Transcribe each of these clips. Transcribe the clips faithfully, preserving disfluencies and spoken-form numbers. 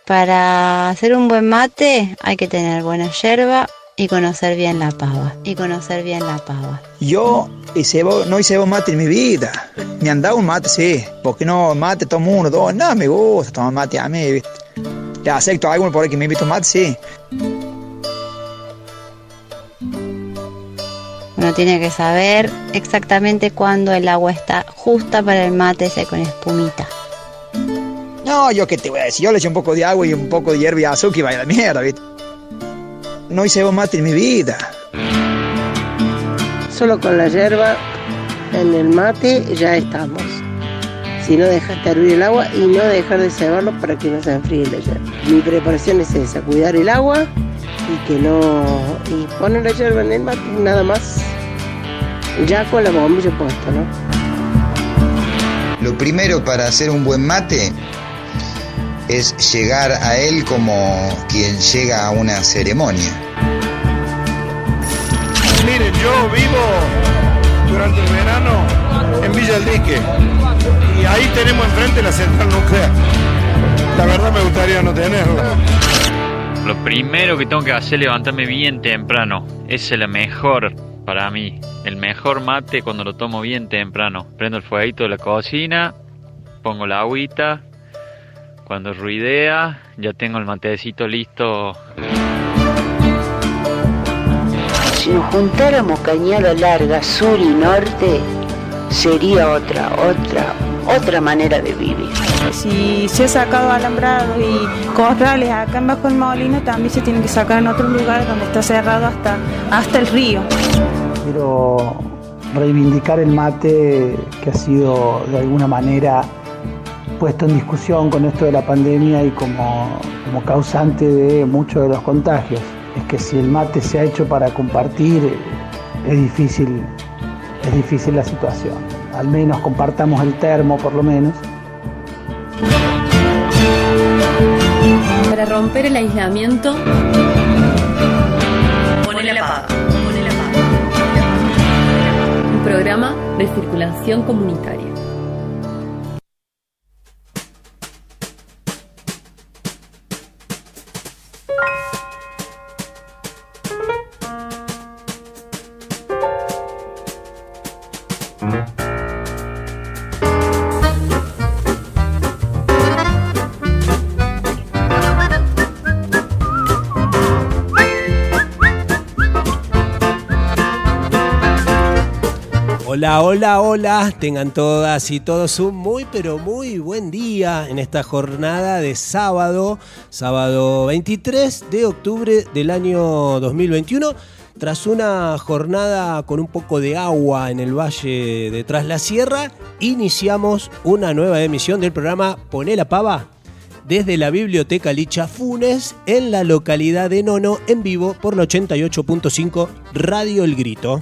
Para hacer un buen mate hay que tener buena yerba y conocer bien la pava. Y conocer bien la pava. Yo hice, no hice mate en mi vida. Me han dado un mate, sí. Porque no, mate todo el mundo, todo. No, me gusta tomar mate a mí, ¿viste? Le acepto a alguno por ahí que me invita un mate, sí. Uno tiene que saber exactamente cuándo el agua está justa para el mate ese con espumita. No, yo qué te voy a decir, yo le eché un poco de agua y un poco de hierba y azúcar y vaya la mierda, ¿viste? No hice buen mate en mi vida. Solo con la hierba en el mate ya estamos. Si no, dejaste hervir el agua y no dejar de cebarlo para que no se enfríe la yerba. Mi preparación es esa, cuidar el agua y que no... y poner la yerba en el mate, nada más. Ya con la bombilla puesta, ¿no? Lo primero para hacer un buen mate es llegar a él como quien llega a una ceremonia. Miren, yo vivo durante el verano en Villa El Dique y ahí tenemos enfrente la central nuclear. La verdad me gustaría no tenerla. Lo primero que tengo que hacer es levantarme bien temprano. Esa es la mejor para mí. El mejor mate cuando lo tomo bien temprano. Prendo el fueguito de la cocina, pongo la agüita. Cuando ruidea, ya tengo el matecito listo. Si nos juntáramos cañada larga, sur y norte, sería otra, otra, otra manera de vivir. Si se ha sacado alambrado y corrales acá en Bajo el Molino, también se tienen que sacar en otros lugares donde está cerrado hasta, hasta el río. Quiero reivindicar el mate que ha sido de alguna manera puesto en discusión con esto de la pandemia y como, como causante de muchos de los contagios. Es que si el mate se ha hecho para compartir, es difícil, es difícil la situación. Al menos compartamos el termo, por lo menos. Para romper el aislamiento, Ponele la pava. Ponele la pava. Un programa de circulación comunitaria. Hola, hola, hola, tengan todas y todos un muy pero muy buen día en esta jornada de sábado, sábado veintitrés de octubre del año dos mil veintiuno. Tras una jornada con un poco de agua en el valle de Tras la Sierra, iniciamos una nueva emisión del programa Poné la Pava desde la Biblioteca Licha Funes en la localidad de Nono, en vivo por la ochenta y ocho punto cinco Radio El Grito.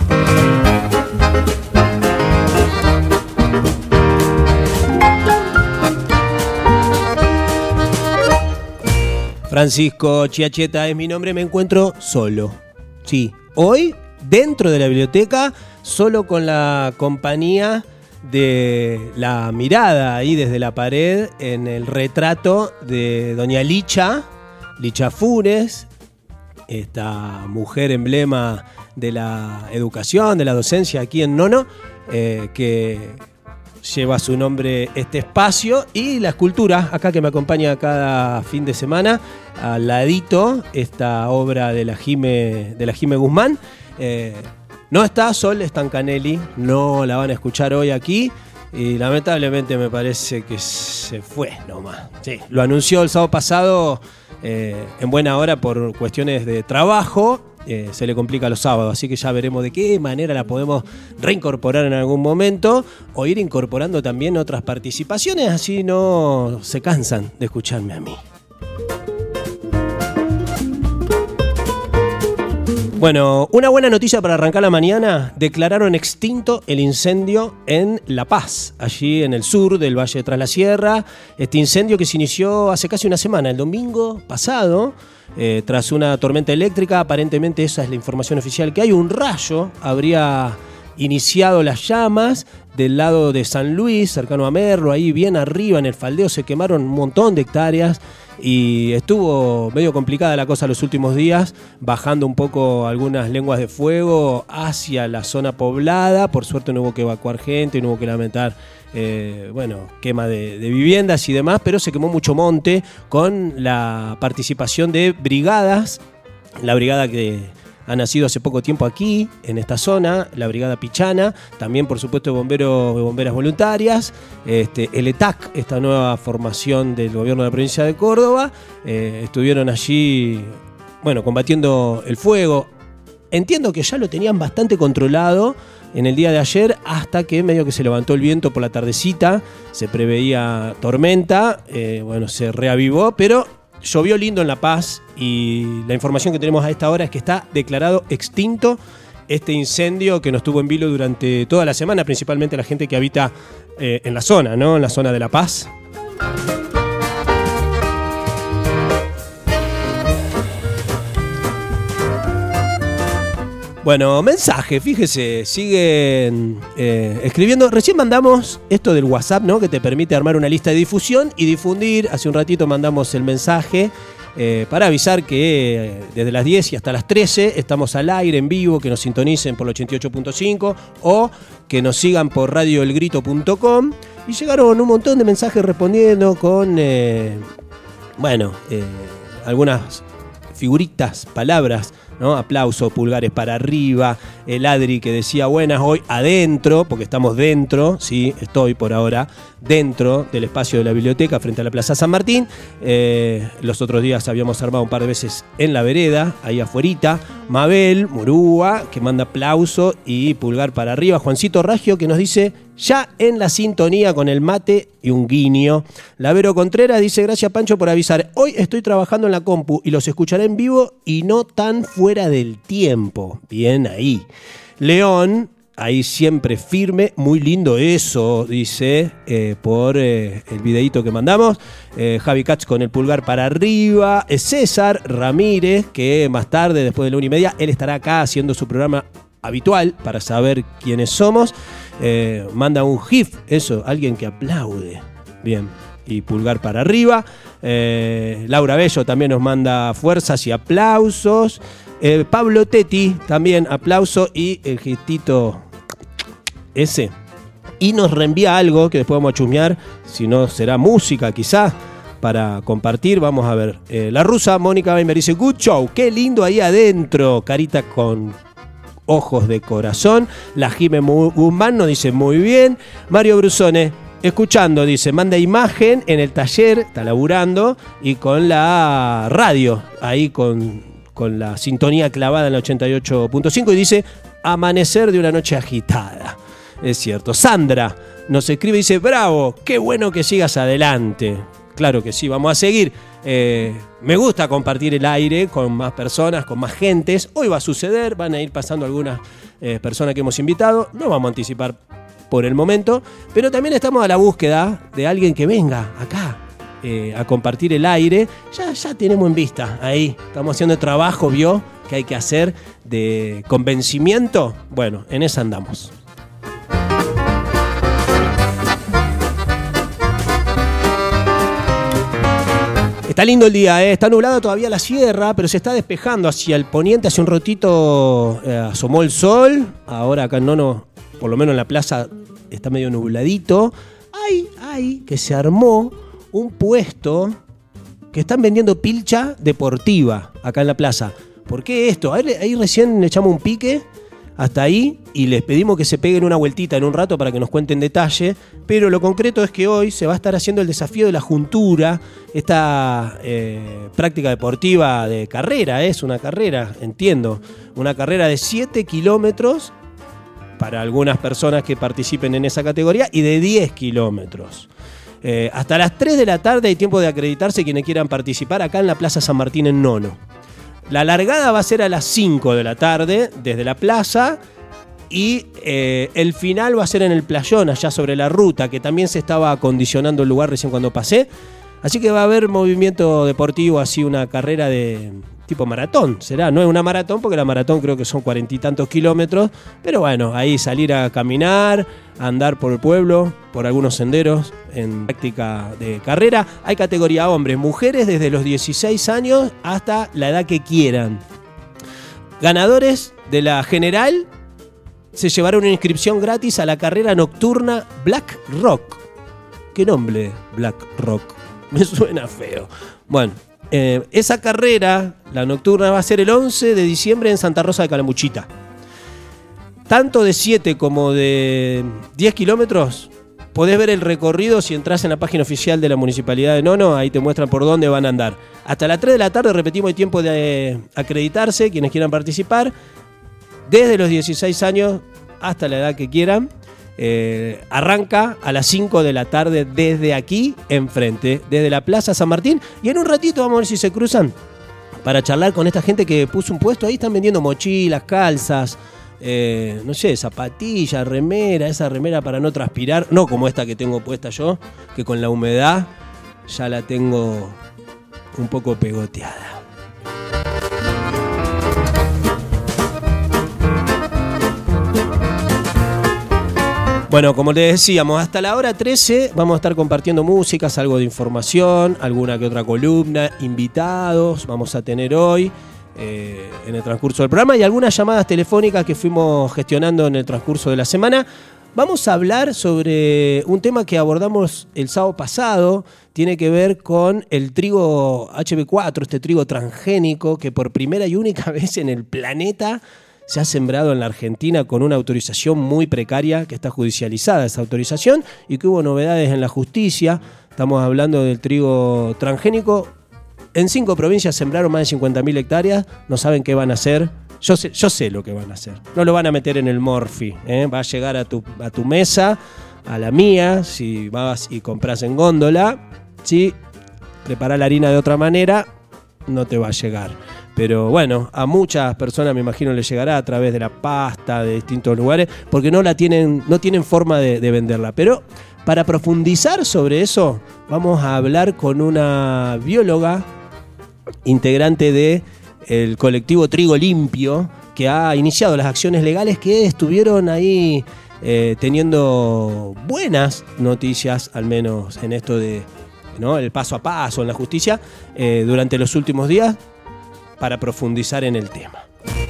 Francisco Chiacheta es mi nombre, me encuentro solo. Sí, hoy dentro de la biblioteca, solo con la compañía de la mirada ahí desde la pared en el retrato de doña Licha, Licha Funes, esta mujer emblema de la educación, de la docencia aquí en Nono, eh, que lleva su nombre este espacio, y la escultura, acá que me acompaña cada fin de semana, al ladito, esta obra de la Jime, de la Jime Guzmán. Eh, no está Sol Stancanelli, no la van a escuchar hoy aquí, y lamentablemente me parece que se fue nomás. Sí, lo anunció el sábado pasado eh, en buena hora por cuestiones de trabajo. Eh, se le complica los sábados, así que ya veremos de qué manera la podemos reincorporar en algún momento o ir incorporando también otras participaciones, así no se cansan de escucharme a mí. Bueno, una buena noticia para arrancar la mañana: declararon extinto el incendio en La Paz, allí en el sur del Valle de Tras la Sierra. Este incendio que se inició hace casi una semana, el domingo pasado, eh, tras una tormenta eléctrica. Aparentemente esa es la información oficial que hay. Un rayo habría iniciado las llamas. Del lado de San Luis, cercano a Merlo, ahí bien arriba en el faldeo se quemaron un montón de hectáreas y estuvo medio complicada la cosa los últimos días, bajando un poco algunas lenguas de fuego hacia la zona poblada. Por suerte no hubo que evacuar gente, no hubo que lamentar eh, bueno, quema de, de viviendas y demás, pero se quemó mucho monte con la participación de brigadas, la brigada que ha nacido hace poco tiempo aquí, en esta zona, la Brigada Pichana, también por supuesto bomberos y bomberas voluntarias, este, el E T A C, esta nueva formación del gobierno de la provincia de Córdoba, eh, estuvieron allí, bueno, combatiendo el fuego. Entiendo que ya lo tenían bastante controlado en el día de ayer, hasta que medio que se levantó el viento por la tardecita, se preveía tormenta, eh, bueno, se reavivó, pero llovió lindo en La Paz y la información que tenemos a esta hora es que está declarado extinto este incendio que nos tuvo en vilo durante toda la semana, principalmente la gente que habita eh, en la zona, ¿no? En la zona de La Paz. Bueno, mensaje, fíjese, siguen eh, escribiendo. Recién mandamos esto del WhatsApp, ¿no? Que te permite armar una lista de difusión y difundir. Hace un ratito mandamos el mensaje eh, para avisar que eh, desde las diez y hasta las trece estamos al aire en vivo, que nos sintonicen por el ochenta y ocho punto cinco o que nos sigan por radio el grito punto com. Y llegaron un montón de mensajes respondiendo con, eh, bueno, eh, algunas figuritas, palabras, ¿no? Aplauso, pulgares para arriba, el Adri que decía buenas hoy adentro, porque estamos dentro, sí, estoy por ahora dentro del espacio de la biblioteca frente a la Plaza San Martín. Eh, los otros días habíamos armado un par de veces en la vereda, ahí afuerita. Mabel Murúa, que manda aplauso y pulgar para arriba. Juancito Raggio, que nos dice ya en la sintonía con el mate y un guiño. Lavero Contreras dice gracias Pancho por avisar. Hoy estoy trabajando en la compu y los escucharé en vivo y no tan fuera del tiempo. Bien ahí. León, ahí siempre firme, muy lindo eso, dice, eh, por eh, el videíto que mandamos. Eh, Javi Katz con el pulgar para arriba. Eh, César Ramírez, que más tarde, después de la una y media, él estará acá haciendo su programa habitual para saber quiénes somos. Eh, manda un GIF, eso, alguien que aplaude. Bien, y pulgar para arriba. Eh, Laura Bello también nos manda fuerzas y aplausos. Eh, Pablo Tetti también aplauso y el gestito ese. Y nos reenvía algo que después vamos a chusmear, si no será música quizá, para compartir. Vamos a ver. Eh, la rusa Mónica Weimer dice good show, qué lindo ahí adentro, carita con ojos de corazón. La Jime Guzmán nos dice muy bien. Mario Brusone, escuchando, dice, manda imagen en el taller, está laburando, y con la radio, ahí con, con la sintonía clavada en la ochenta y ocho punto cinco, y dice, amanecer de una noche agitada. Es cierto. Sandra nos escribe y dice, bravo, qué bueno que sigas adelante. Claro que sí, vamos a seguir. Eh, me gusta compartir el aire con más personas, con más gentes. Hoy va a suceder, van a ir pasando algunas eh, personas que hemos invitado. No vamos a anticipar por el momento, pero también estamos a la búsqueda de alguien que venga acá eh, a compartir el aire. Ya, ya tenemos en vista, ahí estamos haciendo el trabajo, vio, que hay que hacer de convencimiento. Bueno, en esa andamos. Está lindo el día, ¿eh? Está nublado todavía la sierra, pero se está despejando hacia el poniente. Hace un ratito eh, asomó el sol. Ahora acá en Nono, por lo menos en la plaza, está medio nubladito. Ay, ay, que se armó un puesto que están vendiendo pilcha deportiva acá en la plaza. ¿Por qué esto? Ahí, ahí recién le echamos un pique hasta ahí y les pedimos que se peguen una vueltita en un rato para que nos cuenten detalle, pero lo concreto es que hoy se va a estar haciendo el desafío de la juntura, esta eh, práctica deportiva de carrera, es una carrera, entiendo, una carrera de siete kilómetros para algunas personas que participen en esa categoría y de diez kilómetros. Eh, hasta las tres de la tarde hay tiempo de acreditarse quienes quieran participar acá en la Plaza San Martín en Nono. La largada va a ser a las cinco de la tarde desde la plaza y eh, el final va a ser en el playón, allá sobre la ruta, que también se estaba acondicionando el lugar recién cuando pasé. Así que va a haber movimiento deportivo, así una carrera de, tipo maratón, será, no es una maratón porque la maratón creo que son cuarenta y tantos kilómetros, pero bueno, ahí salir a caminar, a andar por el pueblo, por algunos senderos en práctica de carrera. Hay categoría hombres, mujeres desde los dieciséis años hasta la edad que quieran. Ganadores de la general se llevaron una inscripción gratis a la carrera nocturna Black Rock. ¿Qué nombre? Black Rock. Me suena feo. Bueno. Eh, esa carrera, la nocturna, va a ser el once de diciembre en Santa Rosa de Calamuchita. Tanto de siete como de diez kilómetros, podés ver el recorrido si entras en la página oficial de la Municipalidad de Nono, ahí te muestran por dónde van a andar. Hasta las tres de la tarde, repetimos, hay tiempo de acreditarse, quienes quieran participar, desde los dieciséis años hasta la edad que quieran. Eh, arranca a las cinco de la tarde desde aquí enfrente, desde la Plaza San Martín, y en un ratito vamos a ver si se cruzan para charlar con esta gente que puso un puesto. Ahí están vendiendo mochilas, calzas, eh, no sé, zapatillas, remera, esa remera para no transpirar, no como esta que tengo puesta yo, que con la humedad ya la tengo un poco pegoteada. Bueno, como les decíamos, hasta la hora trece vamos a estar compartiendo músicas, algo de información, alguna que otra columna, invitados vamos a tener hoy eh, en el transcurso del programa y algunas llamadas telefónicas que fuimos gestionando en el transcurso de la semana. Vamos a hablar sobre un tema que abordamos el sábado pasado, tiene que ver con el trigo H B cuatro, este trigo transgénico que por primera y única vez en el planeta se ha sembrado en la Argentina con una autorización muy precaria, que está judicializada esa autorización, y que hubo novedades en la justicia. Estamos hablando del trigo transgénico. En cinco provincias sembraron más de cincuenta mil hectáreas, no saben qué van a hacer. Yo sé, yo sé lo que van a hacer. No lo van a meter en el Morphy, ¿eh? Va a llegar a tu, a tu mesa, a la mía, si vas y compras en góndola. Si preparás la harina de otra manera, no te va a llegar. Pero bueno, a muchas personas me imagino les llegará a través de la pasta, de distintos lugares, porque no la tienen, no tienen forma de, de venderla. Pero para profundizar sobre eso, vamos a hablar con una bióloga integrante del colectivo Trigo Limpio, que ha iniciado las acciones legales que estuvieron ahí eh, teniendo buenas noticias, al menos en esto de, ¿no?, el paso a paso en la justicia, eh, durante los últimos días, para profundizar en el tema.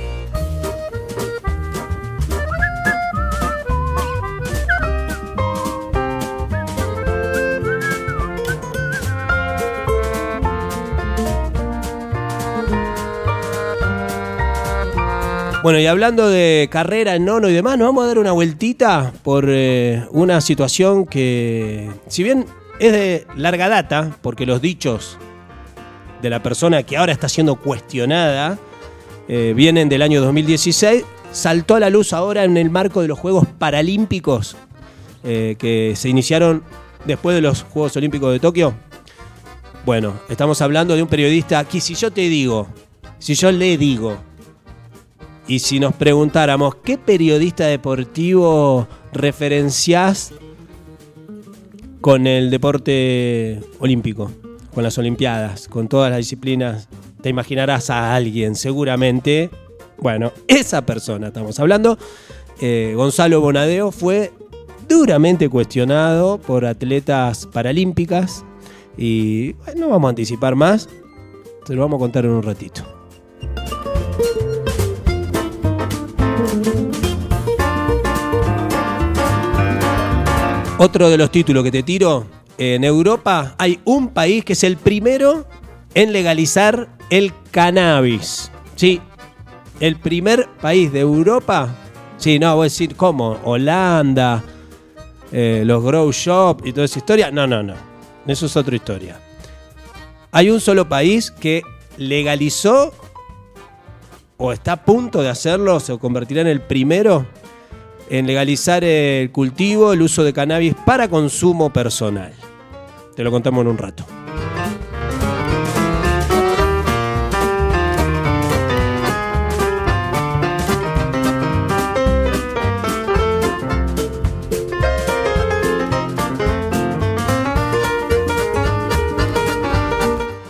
Bueno, y hablando de carrera en Nono y demás, nos vamos a dar una vueltita por eh, una situación que, si bien es de larga data, porque los dichos de la persona que ahora está siendo cuestionada eh, vienen del año dos mil dieciséis, saltó a la luz ahora en el marco de los Juegos Paralímpicos eh, que se iniciaron después de los Juegos Olímpicos de Tokio. Bueno, estamos hablando de un periodista que, si yo te digo, si yo le digo, y si nos preguntáramos qué periodista deportivo referenciás con el deporte olímpico, con las Olimpiadas, con todas las disciplinas, te imaginarás a alguien seguramente. Bueno, esa persona estamos hablando. eh, Gonzalo Bonadeo fue duramente cuestionado por atletas paralímpicas y bueno, no vamos a anticipar más, se lo vamos a contar en un ratito. Otro de los títulos que te tiro: en Europa hay un país que es el primero en legalizar el cannabis. Sí, el primer país de Europa. Sí, no, voy a decir, ¿cómo? Holanda, eh, los grow shop y toda esa historia. No, no, no. Eso es otra historia. Hay un solo país que legalizó, o está a punto de hacerlo, se convertirá en el primero en legalizar el cultivo, el uso de cannabis para consumo personal. Te lo contamos en un rato.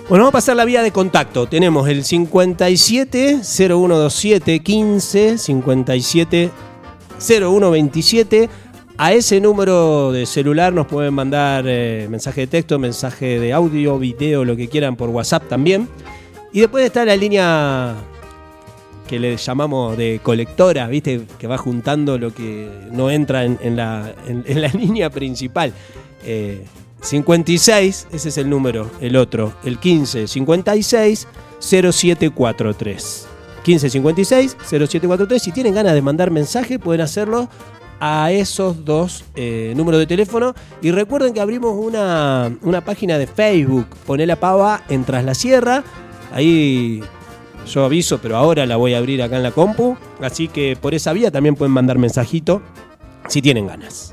Bueno, vamos a pasar la vía de contacto. Tenemos el cincuenta y siete cero uno veintisiete quince, cincuenta y siete cero uno veintisiete. A ese número de celular nos pueden mandar eh, mensaje de texto, mensaje de audio, video, lo que quieran por WhatsApp también. Y después está la línea que le llamamos de colectora, ¿viste? Que va juntando lo que no entra en, en, la, en, en la línea principal. Eh, cincuenta y seis, ese es el número, el otro, el quince cincuenta y seis cero siete cuarenta y tres. quince cincuenta y seis cero siete cuarenta y tres. Si tienen ganas de mandar mensaje, pueden hacerlo a esos dos eh, números de teléfono. Y recuerden que abrimos una, una página de Facebook, Poné la Pava en Tras la Sierra. Ahí yo aviso, pero ahora la voy a abrir acá en la compu. Así que por esa vía también pueden mandar mensajito si tienen ganas.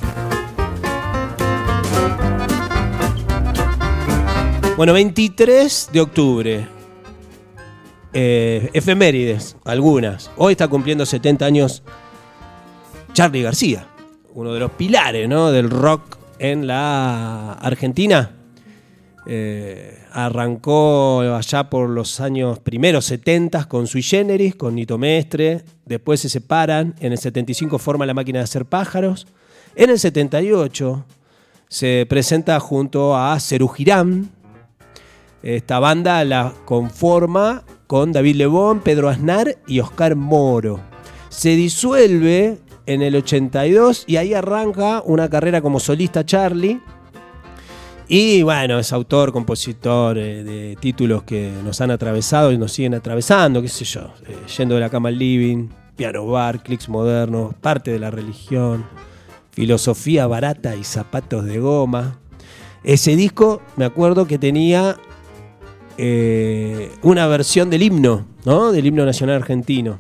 Bueno, veintitrés de octubre. Eh, efemérides, algunas. Hoy está cumpliendo setenta años Charly García, uno de los pilares, ¿no?, del rock en la Argentina. Eh, arrancó allá por los años primeros setenta con Sui Generis, con Nito Mestre. Después se separan. En el setenta y cinco forma La Máquina de Hacer Pájaros. En el setenta y ocho se presenta junto a Serú Girán. Esta banda la conforma con David Lebón, Pedro Aznar y Oscar Moro. Se disuelve en el ochenta y dos y ahí arranca una carrera como solista Charly. Y bueno, es autor, compositor eh, de títulos que nos han atravesado y nos siguen atravesando, qué sé yo, eh, Yendo de la cama al living, Piano Bar, Clics Modernos, Parte de la religión, Filosofía barata y zapatos de goma. Ese disco, me acuerdo que tenía eh, una versión del himno, ¿no? Del himno nacional argentino.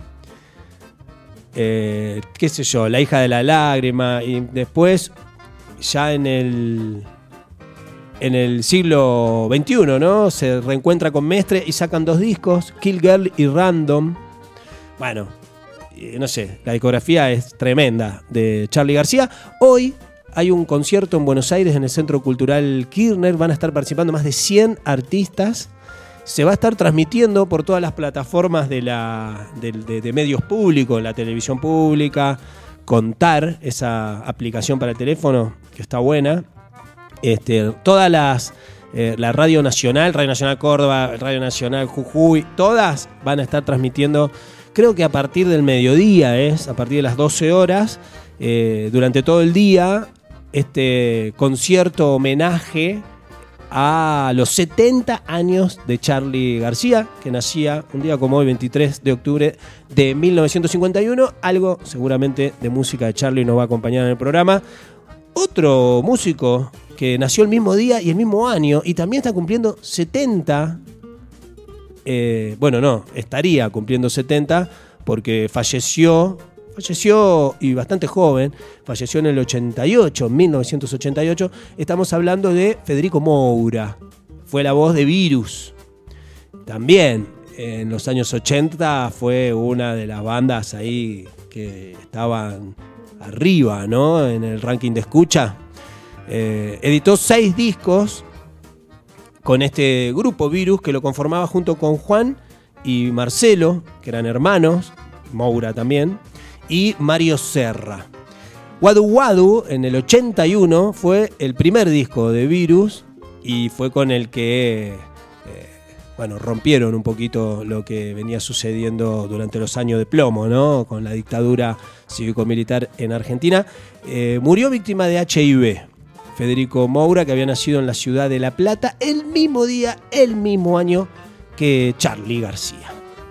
Eh, qué sé yo, La hija de la lágrima. Y después, ya en el en el siglo veintiuno, ¿no?, se reencuentra con Mestre y sacan dos discos, Kill Girl y Random. Bueno, no sé, la discografía es tremenda de Charly García. Hoy hay un concierto en Buenos Aires en el Centro Cultural Kirchner. Van a estar participando más de cien artistas. Se va a estar transmitiendo por todas las plataformas de, la, de, de, de medios públicos, la televisión pública, Contar, esa aplicación para el teléfono que está buena. Este, todas las, eh, la Radio Nacional, Radio Nacional Córdoba, Radio Nacional Jujuy, todas van a estar transmitiendo, creo que a partir del mediodía, es a partir de las doce horas, eh, durante todo el día, este concierto homenaje a los setenta años de Charly García, que nacía un día como hoy, veintitrés de octubre de mil novecientos cincuenta y uno. Algo seguramente de música de Charly nos va a acompañar en el programa. Otro músico que nació el mismo día y el mismo año y también está cumpliendo setenta, eh, bueno, no, estaría cumpliendo setenta porque falleció, falleció y bastante joven, falleció en el ochenta y ocho, mil novecientos ochenta y ocho. Estamos hablando de Federico Moura, fue la voz de Virus. También en los años ochenta fue una de las bandas ahí que estaban arriba, ¿no?, en el ranking de escucha. Eh, editó seis discos con este grupo Virus, que lo conformaba junto con Juan y Marcelo, que eran hermanos, Moura también, y Mario Serra. Wadu Wadu en el ochenta y uno fue el primer disco de Virus y fue con el que eh, bueno, rompieron un poquito lo que venía sucediendo durante los años de plomo, ¿no?, con la dictadura cívico-militar en Argentina. Eh, murió víctima de H I V. Federico Moura, que había nacido en la ciudad de La Plata el mismo día, el mismo año que Charly García.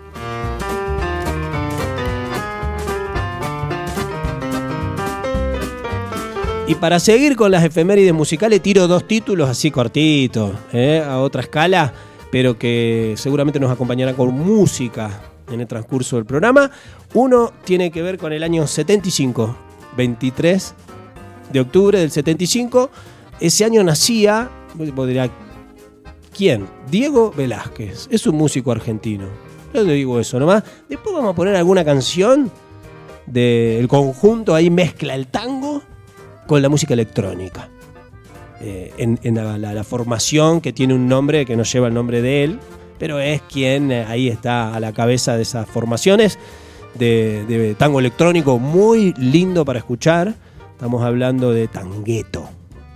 Y para seguir con las efemérides musicales, tiro dos títulos así cortitos, ¿eh? a otra escala, pero que seguramente nos acompañarán con música en el transcurso del programa. Uno tiene que ver con el año setenta y cinco, veintitrés de octubre del setenta y cinco. Ese año nacía, vos dirás, ¿quién? Diego Velázquez, es un músico argentino. Yo te digo eso nomás. Después vamos a poner alguna canción del conjunto, ahí mezcla el tango con la música electrónica. eh, en, en la, la, la formación que tiene un nombre que no lleva el nombre de él, pero es quien eh, ahí está a la cabeza de esas formaciones de, de tango electrónico muy lindo para escuchar. Estamos hablando de Tangueto.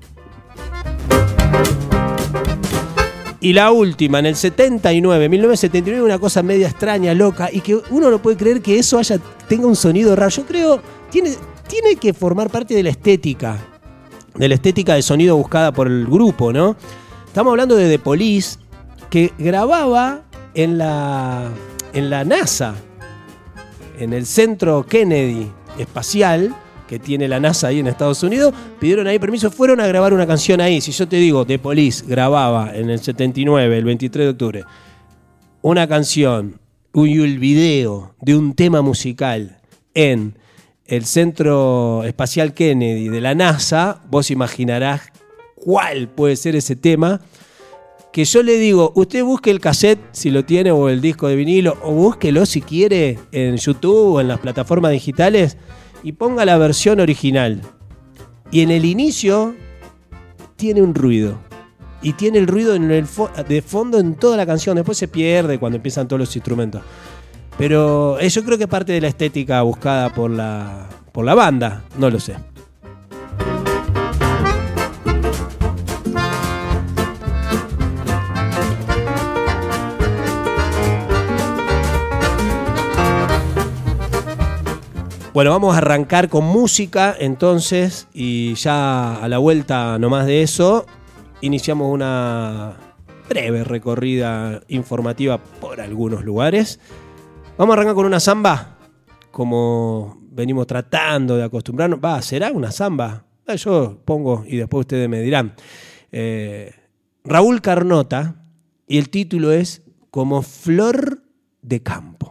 Y la última, en el setenta y nueve, mil novecientos setenta y nueve, una cosa media extraña, loca, y que uno no puede creer que eso haya, tenga un sonido raro. Yo creo, tiene, tiene que formar parte de la estética, de la estética de sonido buscada por el grupo, ¿no? Estamos hablando de The Police, que grababa en la, en la NASA, en el centro Kennedy espacial, que tiene la NASA ahí en Estados Unidos, pidieron ahí permiso, fueron a grabar una canción ahí. Si yo te digo, The Police grababa en el setenta y nueve, el veintitrés de octubre, una canción y el video de un tema musical en el Centro Espacial Kennedy de la NASA, vos imaginarás cuál puede ser ese tema. Que yo le digo, usted busque el cassette si lo tiene, o el disco de vinilo, o búsquelo si quiere en YouTube o en las plataformas digitales, y ponga la versión original. Y en el inicio tiene un ruido. Y tiene el ruido en el fo- de fondo en toda la canción. Después se pierde cuando empiezan todos los instrumentos. Pero eh, yo creo que es parte de la estética buscada por la, por la banda. No lo sé. Bueno, vamos a arrancar con música entonces, y ya a la vuelta nomás de eso iniciamos una breve recorrida informativa por algunos lugares. Vamos a arrancar con una samba, como venimos tratando de acostumbrarnos. Va, ¿será una samba? Yo pongo y después ustedes me dirán. Eh, Raúl Carnota, y el título es Como Flor de Campo.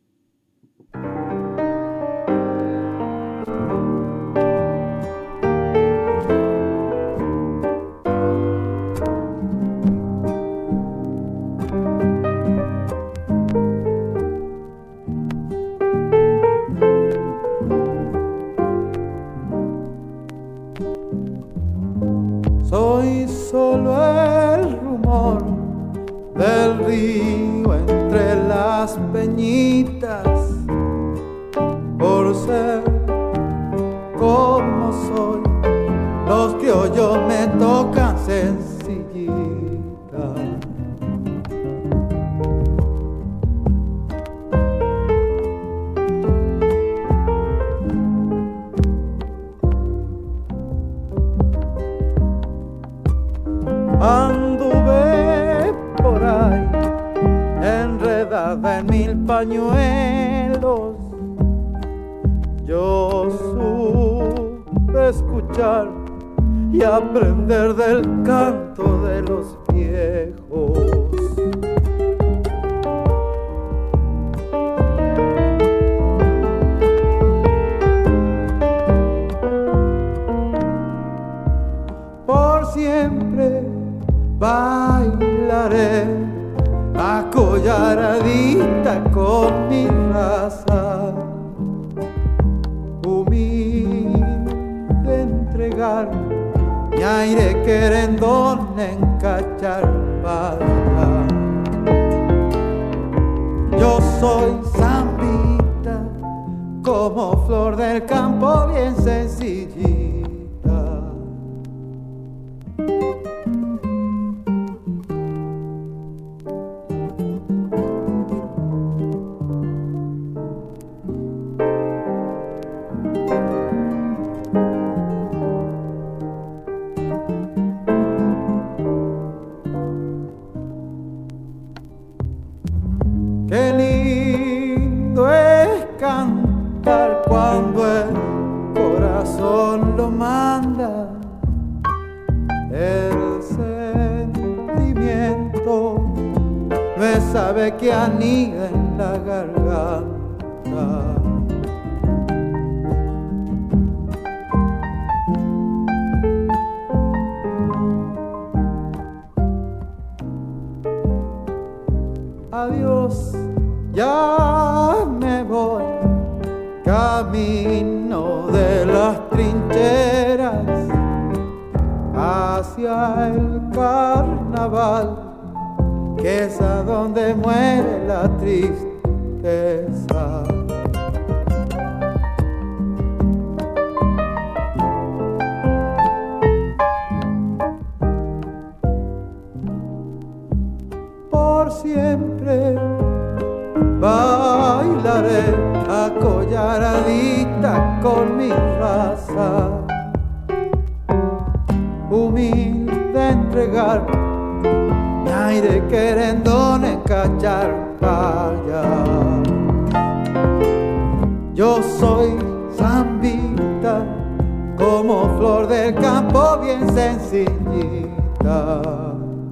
Soy solo el rumor del río entre las peñitas, por ser como soy, los criollos me tocan sencillita. Anduve por ahí, enredada en mil pañuelos. Yo supe escuchar y aprender del canto de los viejos. Por siempre bailaré acollaradita con mi raza, humilde entregar mi aire querendón en Cacharpata. Yo soy zambita, como flor del campo, bien sencillita. Qué lindo es cantar cuando el corazón lo manda. El sentimiento me sabe que anida en la garganta. Adiós, ya me voy, camino de las trincheras. hacia el carnaval, que es a donde muere la tristeza. Por siempre bailaré acolladita con mi raza, humilde entregar mi aire querendón en cacharpaya. Yo soy zambita, como flor del campo bien sencillita.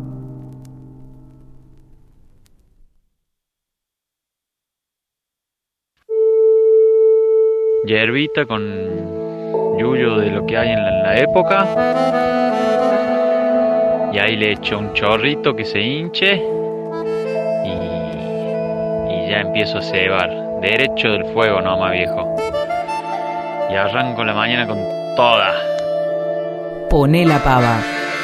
Hierbita con yuyo de lo que hay en la, en la época. Y ahí le echo un chorrito que se hinche. Y, y ya empiezo a cebar. Derecho del fuego nomás, viejo. Y arranco la mañana con toda. Poné la pava.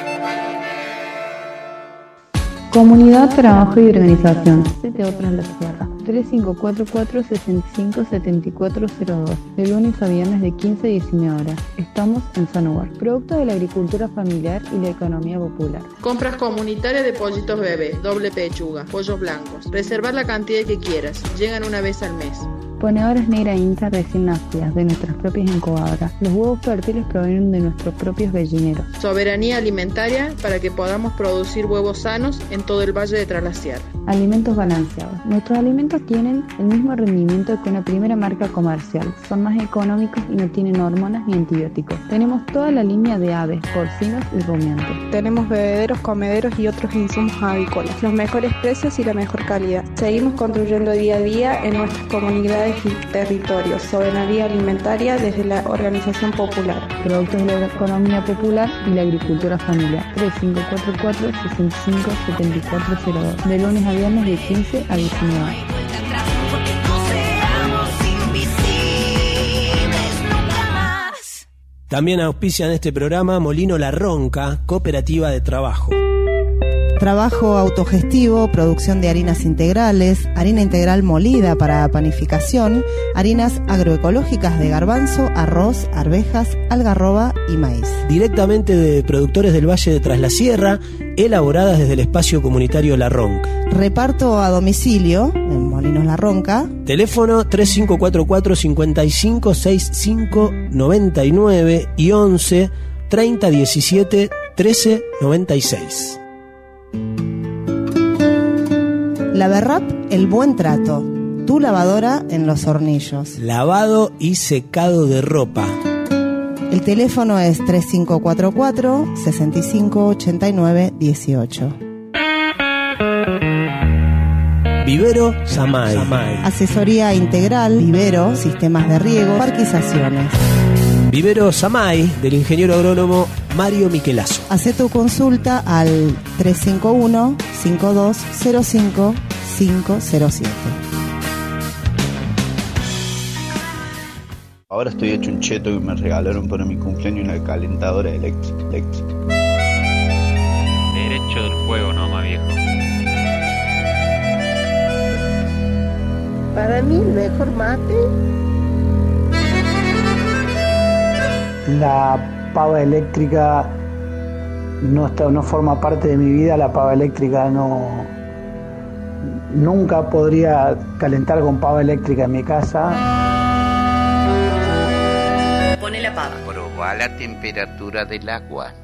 Comunidad, trabajo y organización. Siete otras en la sierra. tres cinco cuatro cuatro, seis cinco, siete cuatro cero dos. De lunes a viernes de quince a diecinueve horas. Estamos en Sanobar. Producto de la agricultura familiar y la economía popular. Compras comunitarias de pollitos bebés, doble pechuga, pollos blancos. Reservar la cantidad que quieras. Llegan una vez al mes. Ponedoras negra intra recién nacidas de nuestras propias incubadoras. Los huevos fértiles provienen de nuestros propios gallineros. Soberanía alimentaria para que podamos producir huevos sanos en todo el Valle de Tras la Sierra. Alimentos balanceados. Nuestros alimentos tienen el mismo rendimiento que una primera marca comercial. Son más económicos y no tienen hormonas ni antibióticos. Tenemos toda la línea de aves, porcinos y rumiantes. Tenemos bebederos, comederos y otros insumos avícolas. Los mejores precios y la mejor calidad. Seguimos construyendo día a día en nuestras comunidades y territorios. Soberanía alimentaria desde la organización popular. Productos de la economía popular y la agricultura familiar. tres cinco cuatro cuatro, seis cinco, siete cuatro cero dos. De lunes a viernes de quince a diecinueve horas. También auspician este programa Molino La Ronca, cooperativa de trabajo. Trabajo autogestivo, producción de harinas integrales, harina integral molida para panificación, harinas agroecológicas de garbanzo, arroz, arvejas, algarroba y maíz. Directamente de productores del Valle de Tras la Sierra, elaboradas desde el espacio comunitario La Ronca. Reparto a domicilio en Molinos La Ronca. Teléfono tres cinco cuatro cuatro, cinco cinco, seis cinco nueve nueve y once, treinta diecisiete, trece noventa y seis. Laverrap, el buen trato. Tu lavadora en Los Hornillos. Lavado y secado de ropa. El teléfono es tres cinco cuatro cuatro, seis cinco ocho nueve uno ocho. Vivero Samay. Asesoría integral, vivero, sistemas de riego, parquizaciones. Vivero Samay, del ingeniero agrónomo Mario Michelazo. Hacé tu consulta al tres cinco uno, cinco dos cero cinco, cinco cero siete. Ahora estoy hecho un cheto y me regalaron para mi cumpleaños una calentadora eléctrica. eléctrica. Derecho del fuego nomás, viejo. Para mí el mejor mate. La pava eléctrica no está, no forma parte de mi vida. La pava eléctrica no, nunca podría calentar con pava eléctrica en mi casa. Pone la pava. Proba la temperatura del agua.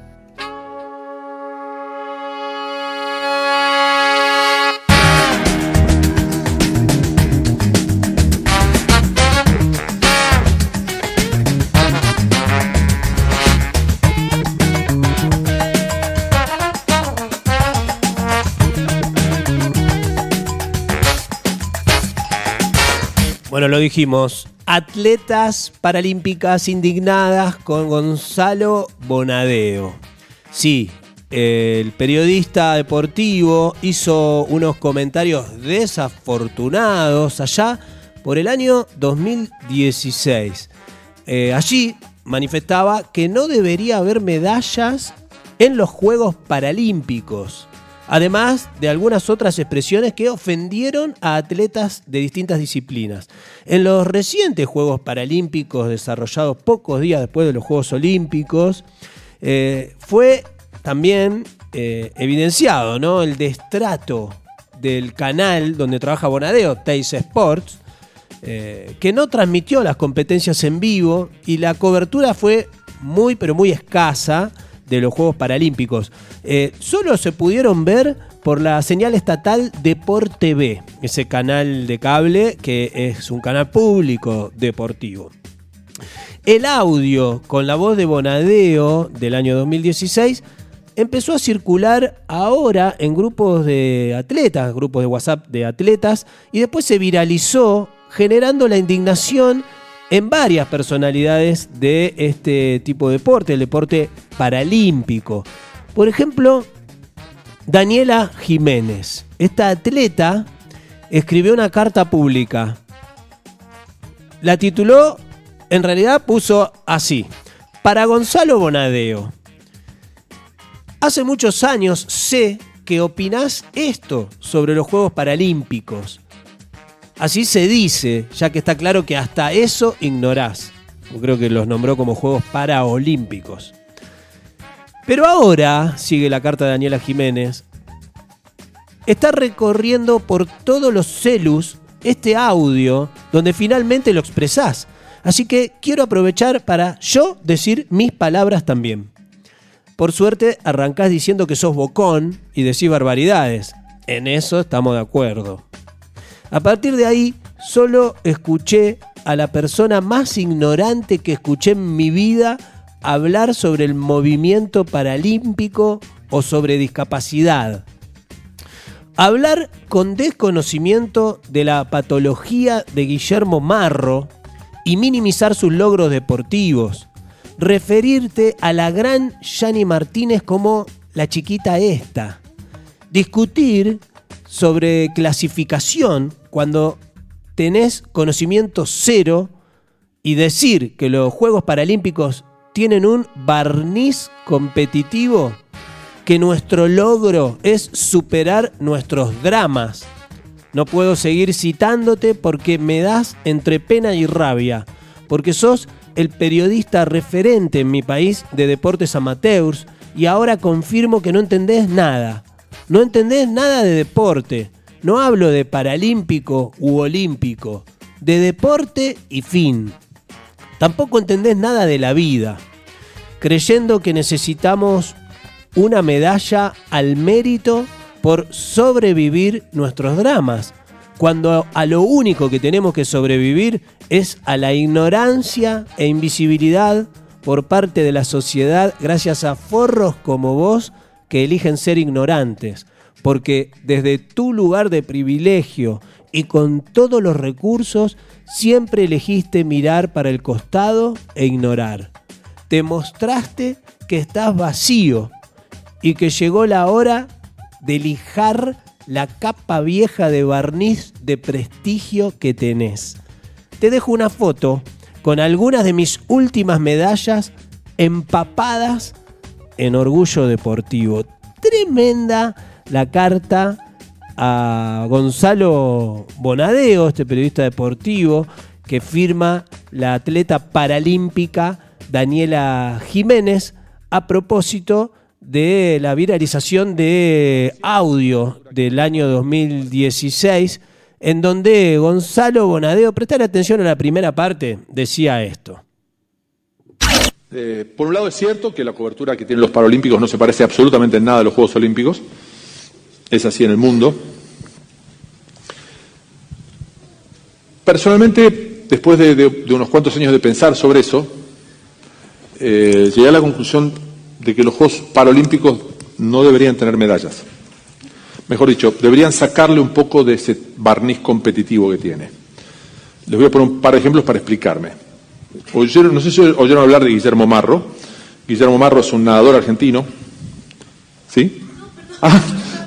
Bueno, lo dijimos, atletas paralímpicas indignadas con Gonzalo Bonadeo. Sí, el periodista deportivo hizo unos comentarios desafortunados allá por el año dos mil dieciséis. Eh, allí manifestaba que no debería haber medallas en los Juegos Paralímpicos, además de algunas otras expresiones que ofendieron a atletas de distintas disciplinas. En los recientes Juegos Paralímpicos, desarrollados pocos días después de los Juegos Olímpicos, eh, fue también eh, evidenciado, ¿no?, el destrato del canal donde trabaja Bonadeo, Teis Sports, eh, que no transmitió las competencias en vivo y la cobertura fue muy, pero muy escasa de los Juegos Paralímpicos. Eh, solo se pudieron ver por la señal estatal Deport T V, ese canal de cable que es un canal público deportivo. El audio con la voz de Bonadeo del año dos mil dieciséis empezó a circular ahora en grupos de atletas, grupos de WhatsApp de atletas, y después se viralizó, generando la indignación en varias personalidades de este tipo de deporte, el deporte paralímpico. Por ejemplo, Daniela Jiménez. Esta atleta escribió una carta pública. La tituló, en realidad puso así: para Gonzalo Bonadeo. Hace muchos años sé que opinás esto sobre los Juegos Paralímpicos. Así se dice, ya que está claro que hasta eso ignorás. Yo creo que los nombró como Juegos Paraolímpicos. Pero ahora, sigue la carta de Daniela Jiménez, está recorriendo por todos los celus este audio donde finalmente lo expresás. Así que quiero aprovechar para yo decir mis palabras también. Por suerte arrancás diciendo que sos bocón y decís barbaridades. En eso estamos de acuerdo. A partir de ahí, solo escuché a la persona más ignorante que escuché en mi vida hablar sobre el movimiento paralímpico o sobre discapacidad. Hablar con desconocimiento de la patología de Guillermo Marro y minimizar sus logros deportivos. Referirte a la gran Yani Martínez como la chiquita esta. Discutir sobre clasificación cuando tenés conocimiento cero y decir que los Juegos Paralímpicos tienen un barniz competitivo, que nuestro logro es superar nuestros dramas. No puedo seguir citándote porque me das entre pena y rabia, porque sos el periodista referente en mi país de deportes amateurs y ahora confirmo que no entendés nada. No entendés nada de deporte. No hablo de paralímpico u olímpico, de deporte y fin. Tampoco entendés nada de la vida, creyendo que necesitamos una medalla al mérito por sobrevivir nuestros dramas, cuando a lo único que tenemos que sobrevivir es a la ignorancia e invisibilidad por parte de la sociedad gracias a forros como vos que eligen ser ignorantes, porque desde tu lugar de privilegio y con todos los recursos siempre elegiste mirar para el costado e ignorar. Te mostraste que estás vacío y que llegó la hora de lijar la capa vieja de barniz de prestigio que tenés. Te dejo una foto con algunas de mis últimas medallas empapadas en orgullo deportivo. Tremenda la carta a Gonzalo Bonadeo, este periodista deportivo, que firma la atleta paralímpica Daniela Jiménez a propósito de la viralización de audio del año dos mil dieciséis, en donde Gonzalo Bonadeo, prestar atención a la primera parte, decía esto. Eh, por un lado es cierto que la cobertura que tienen los Paralímpicos no se parece absolutamente en nada a los Juegos Olímpicos. Es así en el mundo. Personalmente, después de, de, de unos cuantos años de pensar sobre eso, eh, llegué a la conclusión de que los Juegos Paralímpicos no deberían tener medallas. Mejor dicho, deberían sacarle un poco de ese barniz competitivo que tiene. Les voy a poner un par de ejemplos para explicarme. Oyeron, no sé si oyeron hablar de Guillermo Marro. Guillermo Marro es un nadador argentino. ¿Sí? Ah,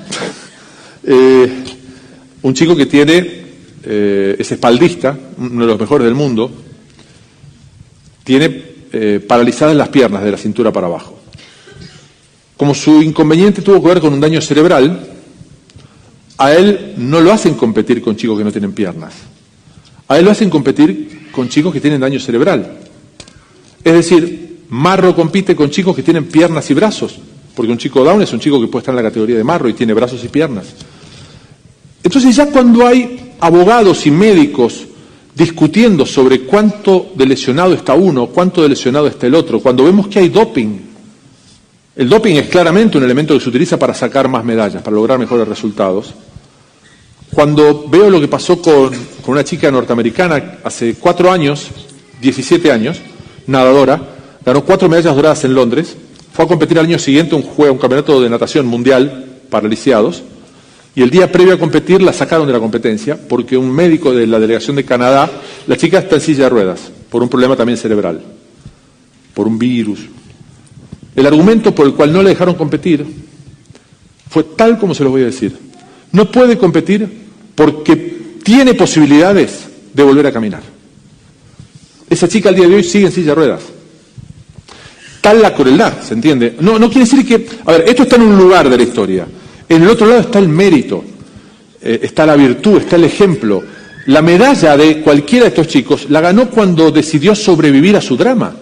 eh, un chico que tiene, eh, es espaldista, uno de los mejores del mundo. Tiene eh, paralizadas las piernas de la cintura para abajo. Como su inconveniente tuvo que ver con un daño cerebral, a él no lo hacen competir con chicos que no tienen piernas. A él lo hacen competir con chicos que tienen daño cerebral. Es decir, Marro compite con chicos que tienen piernas y brazos, porque un chico Down es un chico que puede estar en la categoría de Marro y tiene brazos y piernas. Entonces ya cuando hay abogados y médicos discutiendo sobre cuánto de lesionado está uno, cuánto de lesionado está el otro, cuando vemos que hay doping, el doping es claramente un elemento que se utiliza para sacar más medallas, para lograr mejores resultados. Cuando veo lo que pasó con, con una chica norteamericana hace cuatro años, diecisiete años, nadadora, ganó cuatro medallas doradas en Londres, fue a competir al año siguiente un, juego, un campeonato de natación mundial para lisiados, y el día previo a competir la sacaron de la competencia porque un médico de la delegación de Canadá, la chica está en silla de ruedas, por un problema también cerebral, por un virus. El argumento por el cual no le dejaron competir fue tal como se los voy a decir. No puede competir porque tiene posibilidades de volver a caminar. Esa chica al día de hoy sigue en silla de ruedas. Tal la crueldad, ¿se entiende? No, no quiere decir que... A ver, esto está en un lugar de la historia. En el otro lado está el mérito, eh, está la virtud, está el ejemplo. La medalla de cualquiera de estos chicos la ganó cuando decidió sobrevivir a su drama.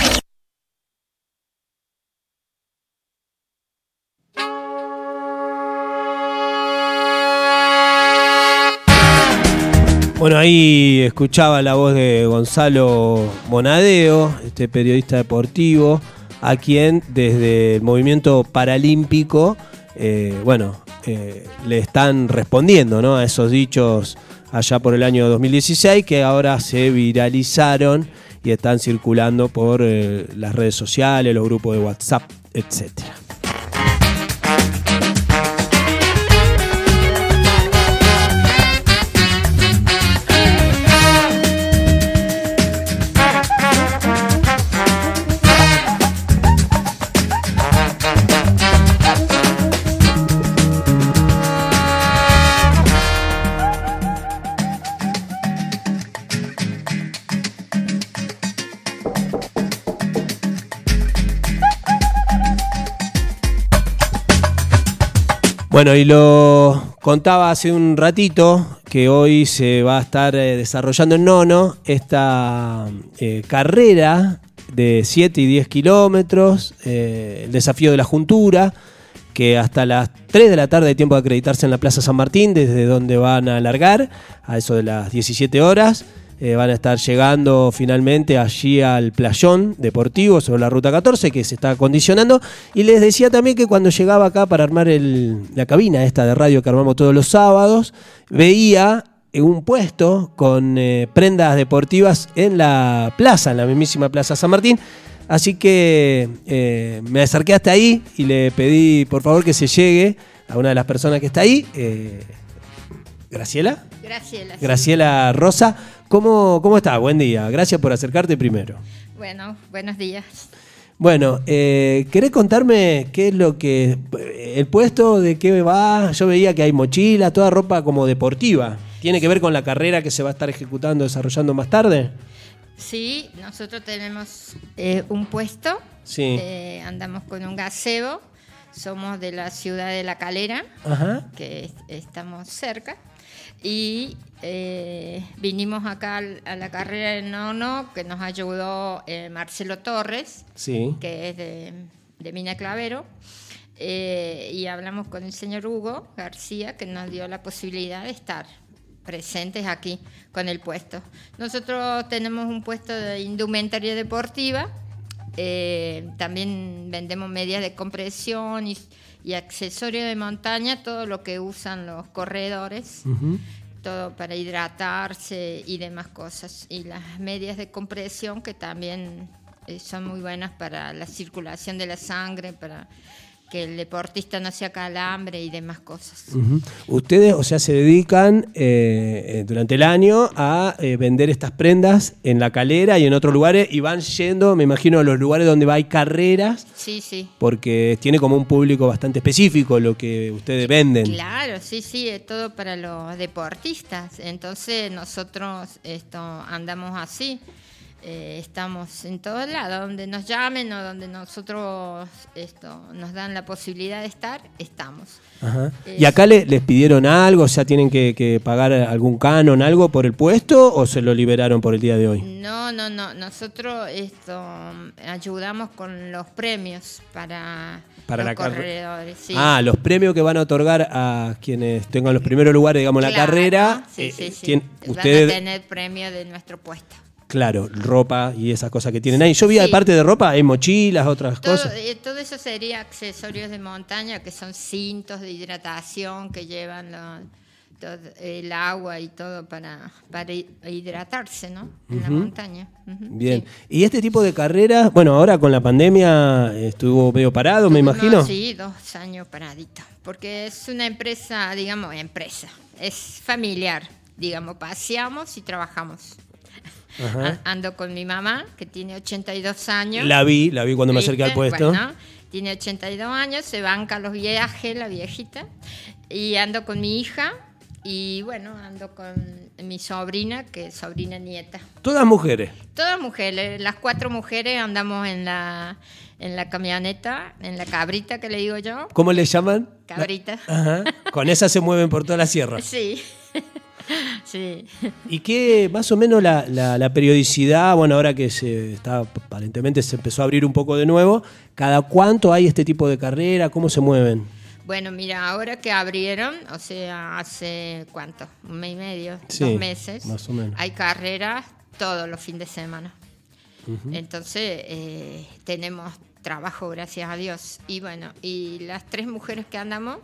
Bueno, ahí escuchaba la voz de Gonzalo Monadeo, este periodista deportivo, a quien desde el movimiento paralímpico, eh, bueno, eh, le están respondiendo, ¿no?, a esos dichos allá por el año dos mil dieciséis que ahora se viralizaron y están circulando por eh, las redes sociales, los grupos de WhatsApp, etcétera. Bueno, y lo contaba hace un ratito que hoy se va a estar eh, desarrollando en Nono esta eh, carrera de siete y diez kilómetros, eh, el desafío de la juntura, que hasta las tres de la tarde hay tiempo de acreditarse en la Plaza San Martín, desde donde van a largar, a eso de las diecisiete horas. Eh, van a estar llegando finalmente allí al playón deportivo sobre la ruta catorce, que se está acondicionando. Y les decía también que cuando llegaba acá para armar el, la cabina esta de radio que armamos todos los sábados, veía un puesto con eh, prendas deportivas en la plaza, en la mismísima Plaza San Martín. Así que eh, me acerqué hasta ahí y le pedí por favor que se llegue a una de las personas que está ahí. Eh, ¿Graciela? Graciela. Sí. Graciela Rosa. ¿Cómo, ¿Cómo estás? Buen día. Gracias por acercarte primero. Bueno, buenos días. Bueno, eh, ¿querés contarme qué es lo que... el puesto de qué va? Yo veía que hay mochilas, toda ropa como deportiva. ¿Tiene que ver con la carrera que se va a estar ejecutando, desarrollando más tarde? Sí, nosotros tenemos eh, un puesto. Sí. Eh, andamos con un gazebo. Somos de la ciudad de La Calera, Ajá. que es, estamos cerca. Y eh, vinimos acá a la carrera de Nono, que nos ayudó eh, Marcelo Torres, sí. que es de, de Mina Clavero, eh, y hablamos con el señor Hugo García, que nos dio la posibilidad de estar presentes aquí con el puesto. Nosotros tenemos un puesto de indumentaria deportiva, eh, también vendemos medias de compresión y y accesorios de montaña, todo lo que usan los corredores, uh-huh. todo para hidratarse y demás cosas. Y las medias de compresión que también eh, son muy buenas para la circulación de la sangre, para que el deportista no se acalambre y demás cosas. Uh-huh. Ustedes, o sea, se dedican eh, durante el año a eh, vender estas prendas en La Calera y en otros lugares, y van yendo, me imagino, a los lugares donde hay carreras. Sí, sí. Porque tiene como un público bastante específico lo que ustedes venden. Claro, sí, sí, es todo para los deportistas. Entonces nosotros esto andamos así. Eh, estamos en todos lados, donde nos llamen o donde nosotros esto, nos dan la posibilidad de estar, estamos. Ajá. Eh, ¿Y acá le, les pidieron algo? O sea, ¿tienen que, que pagar algún canon, algo por el puesto o se lo liberaron por el día de hoy? No, no, no. Nosotros esto ayudamos con los premios para, Para los la carre- corredores. Sí. Ah, los premios que van a otorgar a quienes tengan los primeros lugares, digamos, en la Claro, carrera. Sí, eh, sí, sí. tien- Van ustedes, a tener premio de nuestro puesto. claro, ropa y esas cosas que tienen ahí. Yo vi, Sí. aparte de ropa, hay mochilas, otras Todo, cosas. eh, todo eso sería accesorios de montaña, que son cintos de hidratación que llevan lo- todo el agua y todo para, para hi- hidratarse, ¿no? En la Ujú. montaña. Ujú, Bien. sí. Y este tipo de carreras, bueno, ahora con la pandemia estuvo medio parado, me imagino. No, sí, dos años paradito. Porque es una empresa, digamos, empresa. Es familiar. Digamos, paseamos y trabajamos. Ajá. An- Ando con mi mamá, que tiene ochenta y dos años. La vi, la vi cuando me ¿Viste? acerqué al puesto. Bueno, tiene ochenta y dos años, se banca los viajes, la viejita. Y ando con mi hija. Y bueno, ando con mi sobrina, que es sobrina nieta. Todas mujeres. Todas mujeres, las cuatro mujeres andamos en la, en la camioneta, en la cabrita que le digo yo. ¿Cómo le llaman? Cabrita. Ajá. Con esa se mueven por toda la sierra. Sí. Sí. ¿Y qué, más o menos, la, la, la periodicidad, bueno, ahora que se está, aparentemente se empezó a abrir un poco de nuevo, ¿cada cuánto hay este tipo de carrera? ¿Cómo se mueven? Bueno, mira, ahora que abrieron, o sea, hace ¿cuánto? Un mes y medio, Sí, dos meses. más o menos. Hay carreras todos los fines de semana. Ujú. Entonces, eh, tenemos trabajo, gracias a Dios. Y bueno, y las tres mujeres que andamos,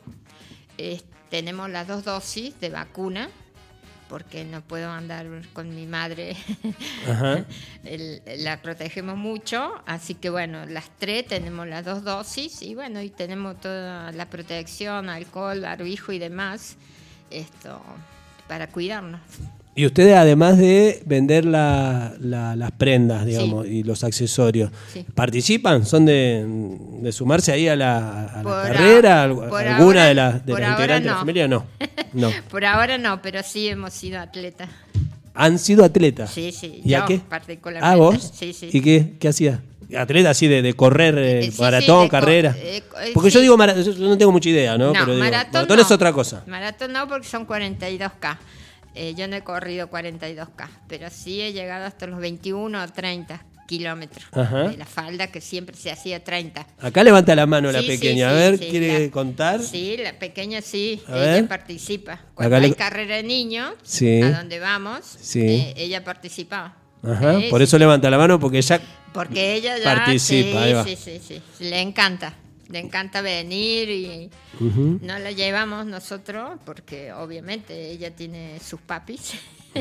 eh, tenemos las dos dosis de vacuna, porque no puedo andar con mi madre. Ajá. El- la protegemos mucho, así que bueno, las tres tenemos las dos dosis y bueno, y tenemos toda la protección, alcohol, barbijo y demás, esto, para cuidarnos. Y ustedes, además de vender la- la- las prendas, digamos, y los accesorios, Sí. ¿participan? ¿Son de, de sumarse ahí a la, a la Por a- carrera? ¿Al- por ¿Alguna ahora- de las, de por las ahora integrantes de la no. familia? No. No. Por ahora no, pero sí hemos sido atletas. ¿Han sido atletas? Sí, sí, ¿Y a yo qué? particularmente. ¿Ah, vos? Sí, sí. ¿Y qué, qué hacías? ¿Atleta así de, de correr eh, Eh, sí, maratón, sí, de co- carrera? eh, eh, Porque yo sí. digo maratón, yo no tengo mucha idea, ¿no? No, Pero digo, maratón, maratón no. es otra cosa. Maratón no, porque son cuarenta y dos K. Eh, yo no he corrido cuarenta y dos K, pero sí he llegado hasta los veintiuno o treinta kilómetros. Ajá. De la falda, que siempre se hacía treinta. Acá levanta la mano la Sí, sí, pequeña. sí, a ver, sí, ¿quiere la- contar? Sí, la pequeña sí, A ella ver. participa. Cuando Acá hay le- carrera de niños, Sí. a donde vamos, Sí. eh, ella participaba. Ajá, Eh, por sí, eso levanta la mano, porque ella Porque ella ya participa. sí, ahí va. sí, sí, sí, le encanta, le encanta venir y Ujú. no la llevamos nosotros porque obviamente ella tiene sus papis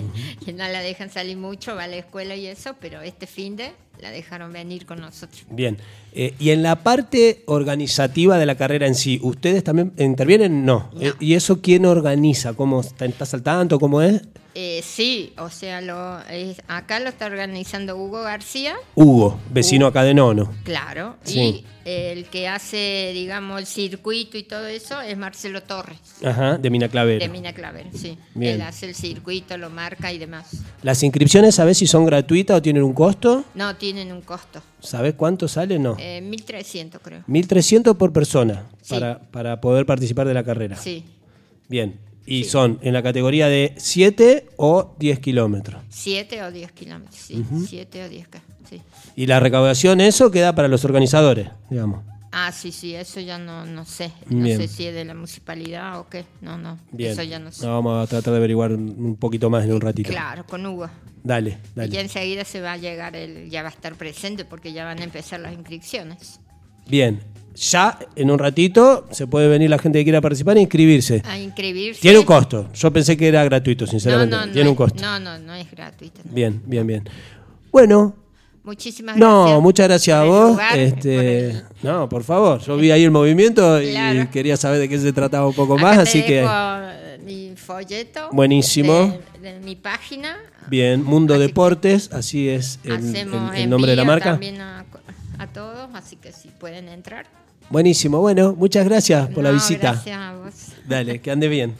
y no la dejan salir mucho, va a la escuela y eso, pero este fin de la dejaron venir con nosotros. Bien. Eh, y en la parte organizativa de la carrera en sí, ¿ustedes también intervienen? No. Eh, ¿Y eso quién organiza? ¿Cómo está, estás al tanto? ¿Cómo es? Eh, sí, o sea, lo, es- acá lo está organizando Hugo García, Hugo, vecino acá de Nono. claro, Sí. y el que hace, digamos, el circuito y todo eso es Marcelo Torres. Ajá, de Mina Clavero. De Mina Clavero, sí. Bien. Él hace el circuito, lo marca y demás. ¿Las inscripciones sabés si son gratuitas o tienen un costo? No, tienen un costo. ¿Sabés cuánto sale? No. Eh, mil trescientos creo. mil trescientos por persona Sí. para, para poder participar de la carrera. Sí, Bien. Y son en la categoría de siete o diez kilómetros. siete o diez kilómetros, sí. Ujú. siete o diez K, sí. Y la recaudación, eso queda para los organizadores, digamos. Ah, sí, sí, eso ya no, no sé. No Bien. sé si es de la municipalidad o qué. No, no, Bien. eso ya no sé. No, vamos a tratar de averiguar un un poquito más en un ratito. Claro, con Hugo. Dale, Y dale. ya enseguida se va a llegar, el, ya va a estar presente porque ya van a empezar las inscripciones. Bien. Ya en un ratito se puede venir la gente que quiera participar e inscribirse. A inscribirse. Tiene un costo. Yo pensé que era gratuito, No, sinceramente. no, no Tiene un es- costo. No, no, no es gratuito. no. Bien, bien, bien. Bueno. Muchísimas gracias. No, muchas gracias a por el vos. lugar, este, No, por favor. Yo vi ahí el movimiento y Claro. quería saber de qué se trataba un poco Acá más, te así que dejo mi folleto. Buenísimo. De, de mi página. bien. Mundo Deportes, así es el, Hacemos el- el nombre de la envío marca. también a, a todos, así que si pueden entrar. Buenísimo. Bueno, muchas gracias por la No, visita. Gracias a vos. Dale, que ande bien.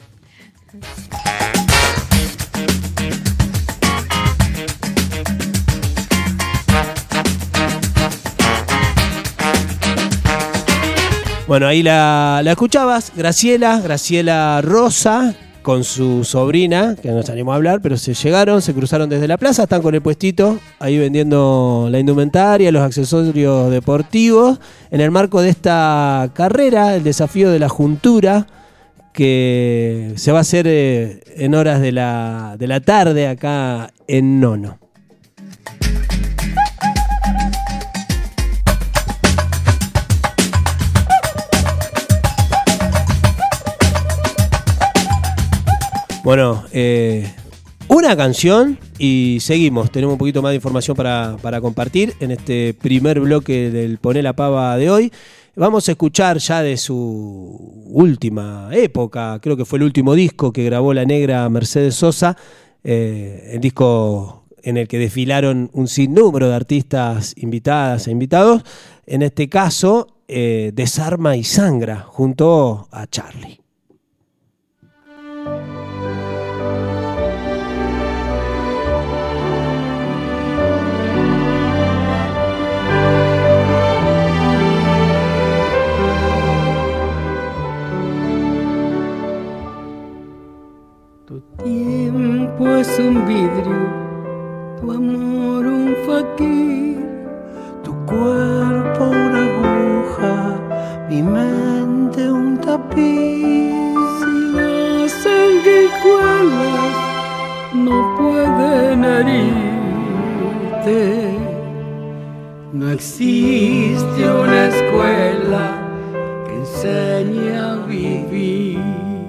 Bueno, ahí la, la escuchabas, Graciela, Graciela Rosa, con su sobrina, que no salimos a hablar, pero se llegaron, se cruzaron desde la plaza, están con el puestito, ahí vendiendo la indumentaria, los accesorios deportivos, en el marco de esta carrera, el desafío de la juntura, que se va a hacer eh, en horas de la, de la tarde acá en Nono. Bueno, eh, una canción y seguimos. Tenemos un poquito más de información para, para compartir en este primer bloque del Poné la Pava de hoy. Vamos a escuchar ya de su última época, creo que fue el último disco que grabó la negra Mercedes Sosa, eh, el disco en el que desfilaron un sinnúmero de artistas invitadas e invitados. En este caso, eh, Desarma y Sangra, junto a Charlie. Tiempo es un vidrio, tu amor un faquir, tu cuerpo una aguja, mi mente un tapiz. Si las sanguijuelas no pueden herirte, no existe una escuela que enseñe a vivir.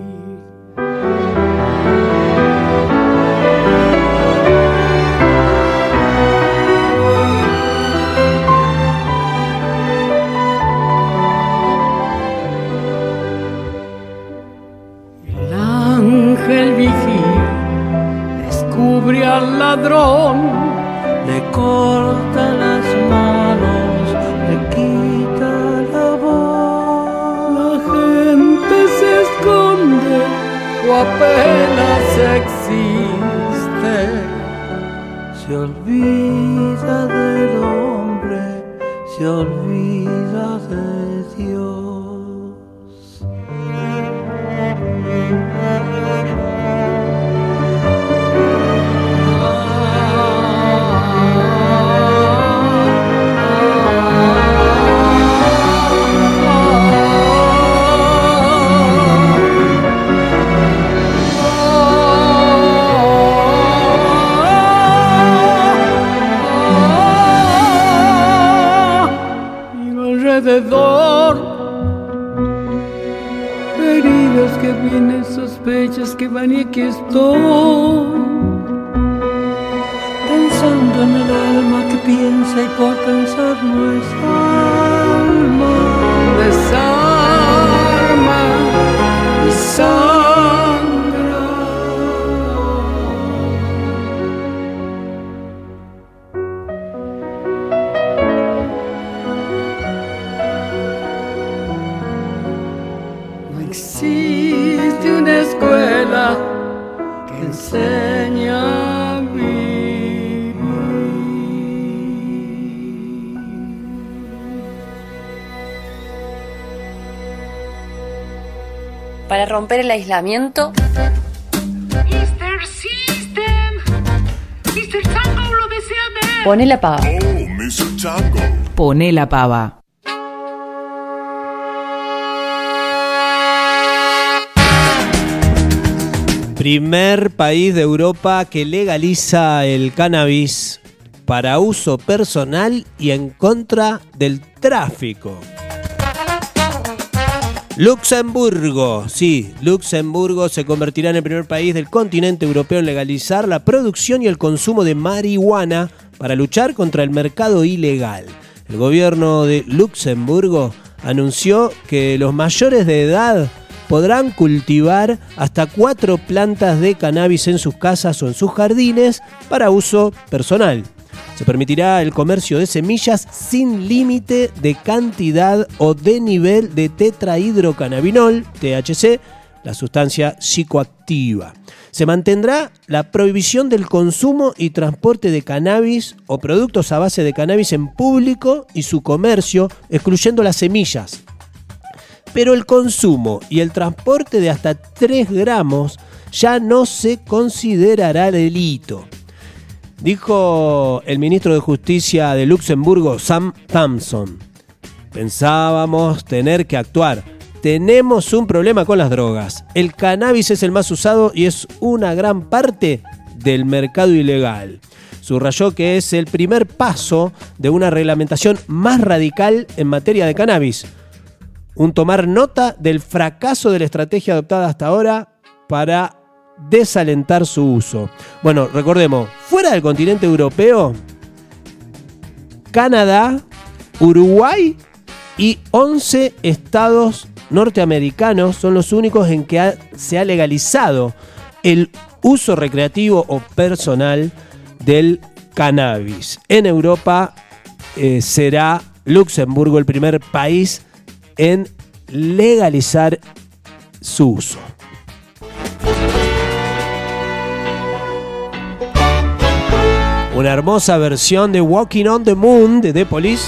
El vigía descubre al ladrón, le corta las manos, le quita la voz. La gente se esconde o apenas existe, se olvida del hombre, se olvida de Dios. Alrededor, heridas que vienen, sospechas que van y aquí estoy, pensando en el alma que piensa y por pensar no es alma. Desarma y sangra. No existe una escuela que enseña a vivir. Para romper el aislamiento, mister System. mister Tango lo desea ver. Poné la Pava. Oh, mister Tango. Poné la Pava. Primer país de Europa que legaliza el cannabis para uso personal y en contra del tráfico. Luxemburgo, sí, Luxemburgo se convertirá en el primer país del continente europeo en legalizar la producción y el consumo de marihuana para luchar contra el mercado ilegal. El gobierno de Luxemburgo anunció que los mayores de edad podrán cultivar hasta cuatro plantas de cannabis en sus casas o en sus jardines para uso personal. Se permitirá el comercio de semillas sin límite de cantidad o de nivel de tetrahidrocannabinol, T H C, la sustancia psicoactiva. Se mantendrá la prohibición del consumo y transporte de cannabis o productos a base de cannabis en público y su comercio, excluyendo las semillas. pero el consumo y el transporte de hasta tres gramos ya no se considerará delito. Dijo el ministro de Justicia de Luxemburgo, Sam Thompson. Pensábamos tener que actuar. Tenemos un problema con las drogas. El cannabis es el más usado y es una gran parte del mercado ilegal. Subrayó que es el primer paso de una reglamentación más radical en materia de cannabis. Un tomar nota del fracaso de la estrategia adoptada hasta ahora para desalentar su uso. Bueno, recordemos, fuera del continente europeo, Canadá, Uruguay y once estados norteamericanos son los únicos en que ha, se ha legalizado el uso recreativo o personal del cannabis. En Europa eh, será Luxemburgo el primer país en legalizar su uso. Una hermosa versión de Walking on the Moon de The Police.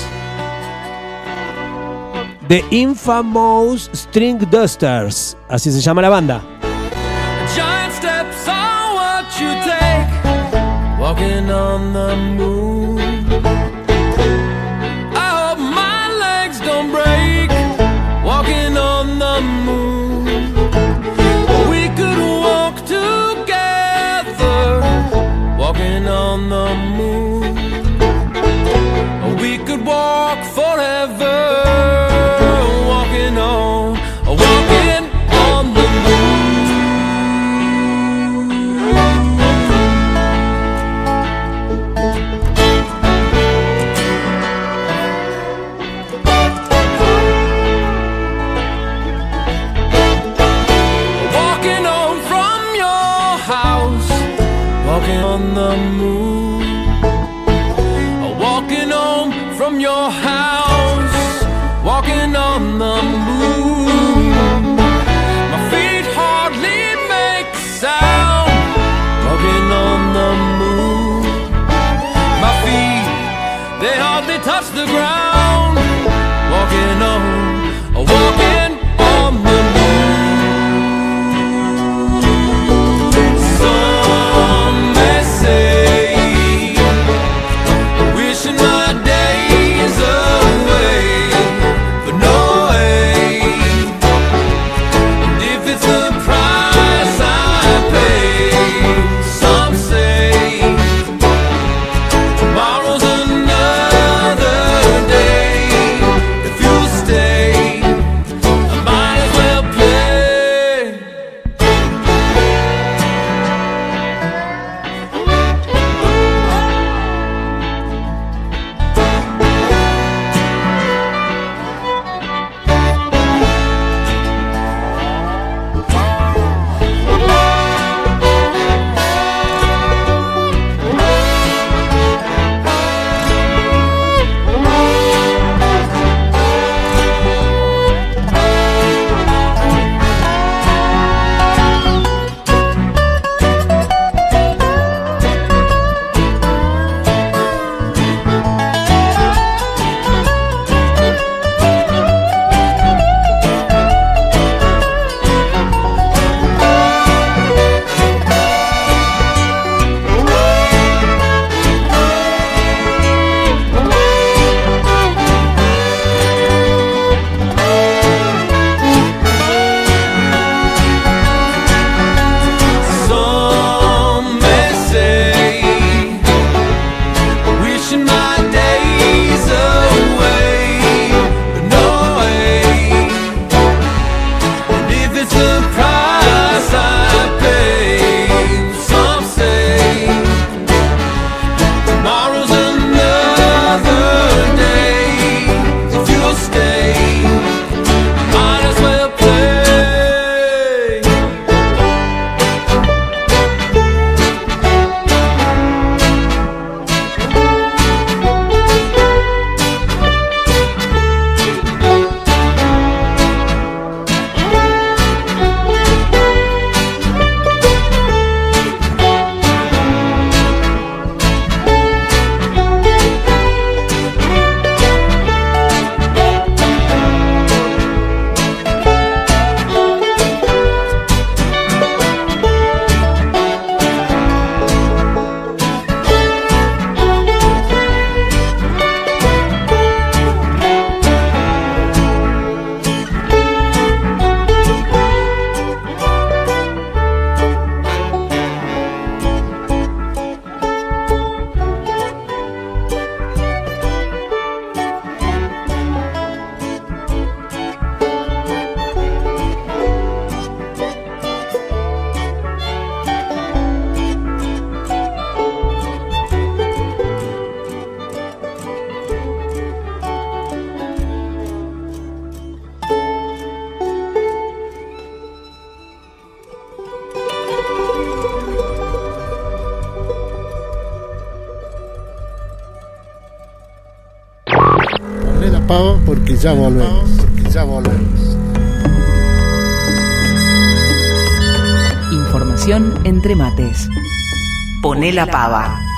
The Infamous String Dusters, así se llama la banda. Giant steps are what you take, walking on the moon. I hope my legs don't break, walking on the moon. We could walk together, walking on the moon. We could walk forever. Touch the ground, walking on, walking on the moon. Some may say Poné la pava porque ya volvemos. Porque ya volvemos. Información entre mates. Poné la pava.